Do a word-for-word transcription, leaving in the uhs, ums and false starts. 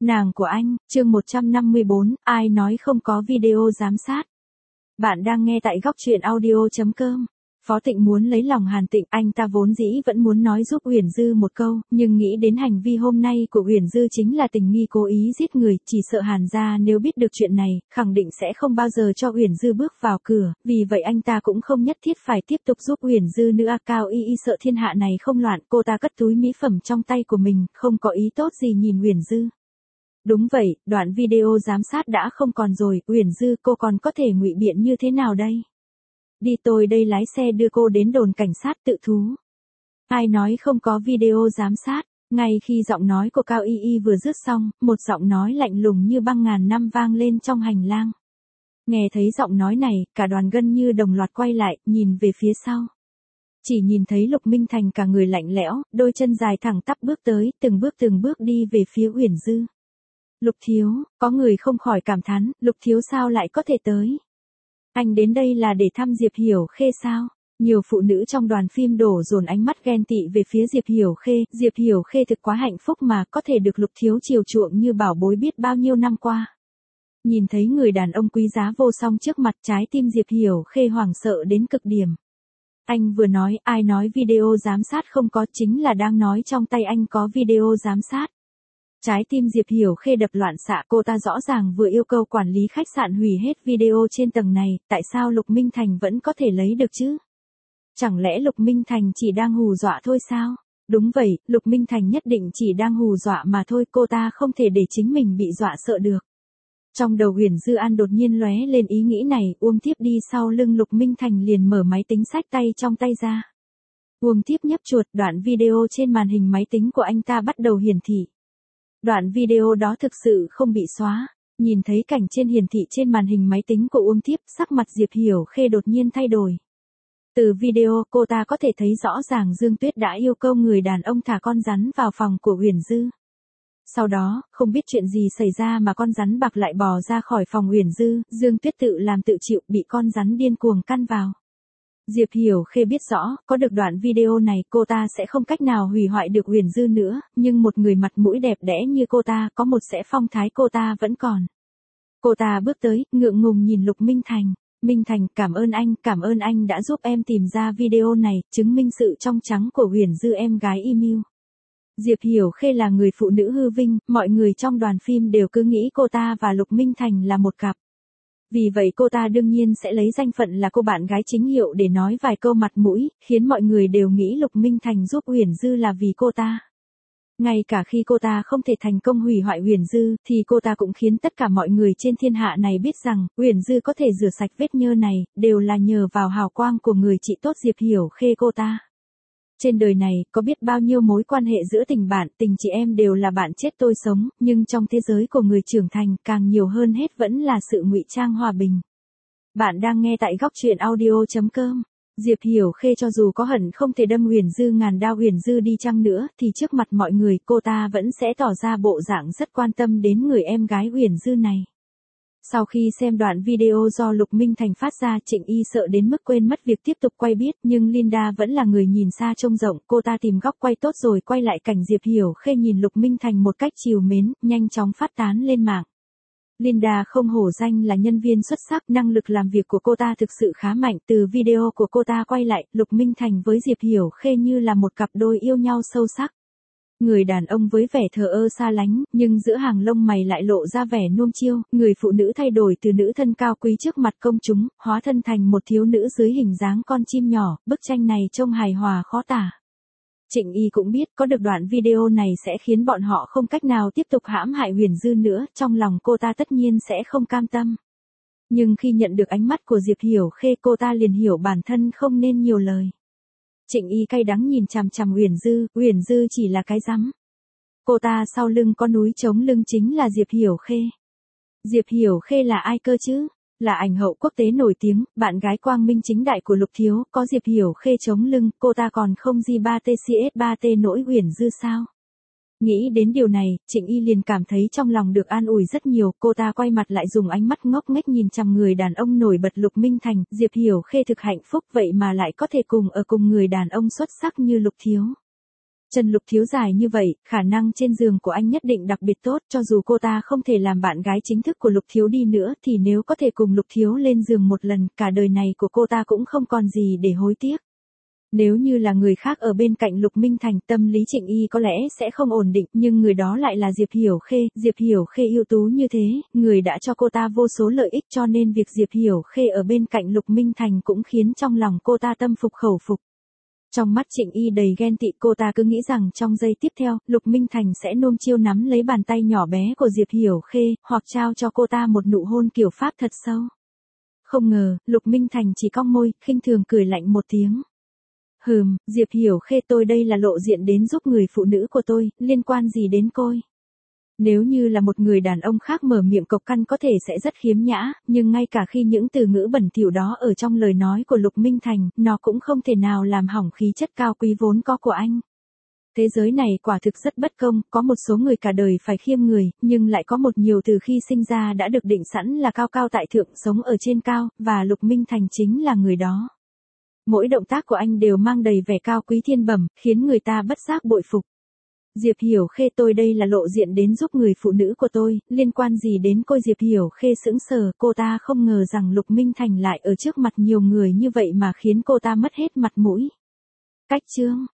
Nàng của anh, chương một trăm năm mươi bốn, ai nói không có video giám sát. Bạn đang nghe tại góc truyện audio.com. Phó Tịnh muốn lấy lòng Hàn Tịnh, anh ta vốn dĩ vẫn muốn nói giúp Uyển Dư một câu, nhưng nghĩ đến hành vi hôm nay của Uyển Dư chính là tình nghi cố ý giết người, chỉ sợ Hàn gia nếu biết được chuyện này, khẳng định sẽ không bao giờ cho Uyển Dư bước vào cửa, vì vậy anh ta cũng không nhất thiết phải tiếp tục giúp Uyển Dư nữa. Cao Y Y sợ thiên hạ này không loạn, cô ta cất túi mỹ phẩm trong tay của mình, không có ý tốt gì nhìn Uyển Dư. Đúng vậy, đoạn video giám sát đã không còn rồi, Uyển Dư cô còn có thể ngụy biện như thế nào đây? Đi tôi đây lái xe đưa cô đến đồn cảnh sát tự thú. Ai nói không có video giám sát? Ngay khi giọng nói của Cao Y Y vừa dứt xong, một giọng nói lạnh lùng như băng ngàn năm vang lên trong hành lang. Nghe thấy giọng nói này, cả đoàn gân như đồng loạt quay lại, nhìn về phía sau. Chỉ nhìn thấy Lục Minh Thành cả người lạnh lẽo, đôi chân dài thẳng tắp bước tới, từng bước từng bước đi về phía Uyển Dư. Lục thiếu, có người không khỏi cảm thán, Lục thiếu sao lại có thể tới? Anh đến đây là để thăm Diệp Hiểu Khê sao? Nhiều phụ nữ trong đoàn phim đổ dồn ánh mắt ghen tị về phía Diệp Hiểu Khê, Diệp Hiểu Khê thực quá hạnh phúc mà có thể được Lục thiếu chiều chuộng như bảo bối biết bao nhiêu năm qua. Nhìn thấy người đàn ông quý giá vô song trước mặt, trái tim Diệp Hiểu Khê hoảng sợ đến cực điểm. Anh vừa nói, ai nói video giám sát không có, chính là đang nói trong tay anh có video giám sát. Trái tim Diệp Hiểu Khê đập loạn xạ, cô ta rõ ràng vừa yêu cầu quản lý khách sạn hủy hết video trên tầng này, tại sao Lục Minh Thành vẫn có thể lấy được chứ? Chẳng lẽ Lục Minh Thành chỉ đang hù dọa thôi sao? Đúng vậy, Lục Minh Thành nhất định chỉ đang hù dọa mà thôi, cô ta không thể để chính mình bị dọa sợ được. Trong đầu Uyển Dư An đột nhiên lóe lên ý nghĩ này, Uông Tiếp đi sau lưng Lục Minh Thành liền mở máy tính xách tay trong tay ra. Uông Tiếp nhấp chuột, đoạn video trên màn hình máy tính của anh ta bắt đầu hiển thị. Đoạn video đó thực sự không bị xóa, nhìn thấy cảnh trên hiển thị trên màn hình máy tính của Uông Tiếp, sắc mặt Diệp Hiểu Khê đột nhiên thay đổi. Từ video, cô ta có thể thấy rõ ràng Dương Tuyết đã yêu cầu người đàn ông thả con rắn vào phòng của Uyển Dư. Sau đó, không biết chuyện gì xảy ra mà con rắn bạc lại bò ra khỏi phòng Uyển Dư, Dương Tuyết tự làm tự chịu, bị con rắn điên cuồng căn vào. Diệp Hiểu Khê biết rõ, có được đoạn video này cô ta sẽ không cách nào hủy hoại được Uyển Dư nữa, nhưng một người mặt mũi đẹp đẽ như cô ta, có một sẽ phong thái cô ta vẫn còn. Cô ta bước tới, ngượng ngùng nhìn Lục Minh Thành. Minh Thành, cảm ơn anh, cảm ơn anh đã giúp em tìm ra video này, chứng minh sự trong trắng của Uyển Dư em gái email. Diệp Hiểu Khê là người phụ nữ hư vinh, mọi người trong đoàn phim đều cứ nghĩ cô ta và Lục Minh Thành là một cặp. Vì vậy cô ta đương nhiên sẽ lấy danh phận là cô bạn gái chính hiệu để nói vài câu mặt mũi, khiến mọi người đều nghĩ Lục Minh Thành giúp Uyển Dư là vì cô ta. Ngay cả khi cô ta không thể thành công hủy hoại Uyển Dư, thì cô ta cũng khiến tất cả mọi người trên thiên hạ này biết rằng, Uyển Dư có thể rửa sạch vết nhơ này, đều là nhờ vào hào quang của người chị tốt Diệp Hiểu Khê cô ta. Trên đời này, có biết bao nhiêu mối quan hệ giữa tình bạn, tình chị em đều là bạn chết tôi sống, nhưng trong thế giới của người trưởng thành, càng nhiều hơn hết vẫn là sự ngụy trang hòa bình. Bạn đang nghe tại góc truyện audio.com. Diệp Hiểu Khê cho dù có hận không thể đâm Uyển Dư ngàn đao Uyển Dư đi chăng nữa, thì trước mặt mọi người cô ta vẫn sẽ tỏ ra bộ dạng rất quan tâm đến người em gái Uyển Dư này. Sau khi xem đoạn video do Lục Minh Thành phát ra, Trịnh Y sợ đến mức quên mất việc tiếp tục quay biết, nhưng Linda vẫn là người nhìn xa trông rộng, cô ta tìm góc quay tốt rồi quay lại cảnh Diệp Hiểu Khê nhìn Lục Minh Thành một cách trìu mến, nhanh chóng phát tán lên mạng. Linda không hổ danh là nhân viên xuất sắc, năng lực làm việc của cô ta thực sự khá mạnh, từ video của cô ta quay lại, Lục Minh Thành với Diệp Hiểu Khê như là một cặp đôi yêu nhau sâu sắc. Người đàn ông với vẻ thờ ơ xa lánh, nhưng giữa hàng lông mày lại lộ ra vẻ nuông chiêu, người phụ nữ thay đổi từ nữ thân cao quý trước mặt công chúng, hóa thân thành một thiếu nữ dưới hình dáng con chim nhỏ, bức tranh này trông hài hòa khó tả. Trịnh Y cũng biết có được đoạn video này sẽ khiến bọn họ không cách nào tiếp tục hãm hại Uyển Dư nữa, trong lòng cô ta tất nhiên sẽ không cam tâm. Nhưng khi nhận được ánh mắt của Diệp Hiểu Khê cô ta liền hiểu bản thân không nên nhiều lời. Trịnh Y cay đắng nhìn chằm chằm Uyển Dư, Uyển Dư chỉ là cái rắm. Cô ta sau lưng có núi chống lưng chính là Diệp Hiểu Khê. Diệp Hiểu Khê là ai cơ chứ? Là ảnh hậu quốc tế nổi tiếng, bạn gái quang minh chính đại của Lục thiếu, có Diệp Hiểu Khê chống lưng, cô ta còn không G ba T C S ba T nỗi Uyển Dư sao? Nghĩ đến điều này, Trịnh Y liền cảm thấy trong lòng được an ủi rất nhiều, cô ta quay mặt lại dùng ánh mắt ngốc nghếch nhìn chằm người đàn ông nổi bật Lục Minh Thành, Diệp Hiểu Khê thực hạnh phúc vậy mà lại có thể cùng ở cùng người đàn ông xuất sắc như Lục thiếu. Chân Lục Thiếu dài như vậy, khả năng trên giường của anh nhất định đặc biệt tốt, cho dù cô ta không thể làm bạn gái chính thức của Lục Thiếu đi nữa thì nếu có thể cùng Lục Thiếu lên giường một lần, cả đời này của cô ta cũng không còn gì để hối tiếc. Nếu như là người khác ở bên cạnh Lục Minh Thành, tâm lý Trịnh Y có lẽ sẽ không ổn định, nhưng người đó lại là Diệp Hiểu Khê, Diệp Hiểu Khê ưu tú như thế, người đã cho cô ta vô số lợi ích, cho nên việc Diệp Hiểu Khê ở bên cạnh Lục Minh Thành cũng khiến trong lòng cô ta tâm phục khẩu phục. Trong mắt Trịnh Y đầy ghen tị, cô ta cứ nghĩ rằng trong giây tiếp theo, Lục Minh Thành sẽ nôm chiêu nắm lấy bàn tay nhỏ bé của Diệp Hiểu Khê, hoặc trao cho cô ta một nụ hôn kiểu Pháp thật sâu. Không ngờ, Lục Minh Thành chỉ cong môi, khinh thường cười lạnh một tiếng. Hừm, Diệp Hiểu Khê, tôi đây là lộ diện đến giúp người phụ nữ của tôi, liên quan gì đến cô? Nếu như là một người đàn ông khác mở miệng cộc căn có thể sẽ rất khiếm nhã, nhưng ngay cả khi những từ ngữ bẩn thỉu đó ở trong lời nói của Lục Minh Thành, nó cũng không thể nào làm hỏng khí chất cao quý vốn có của anh. Thế giới này quả thực rất bất công, có một số người cả đời phải khiêm người, nhưng lại có một nhiều từ khi sinh ra đã được định sẵn là cao cao tại thượng, sống ở trên cao, và Lục Minh Thành chính là người đó. Mỗi động tác của anh đều mang đầy vẻ cao quý thiên bẩm, khiến người ta bất giác bội phục. Diệp Hiểu Khê, tôi đây là lộ diện đến giúp người phụ nữ của tôi, liên quan gì đến cô? Diệp Hiểu Khê sững sờ, cô ta không ngờ rằng Lục Minh Thành lại ở trước mặt nhiều người như vậy mà khiến cô ta mất hết mặt mũi. Cách chương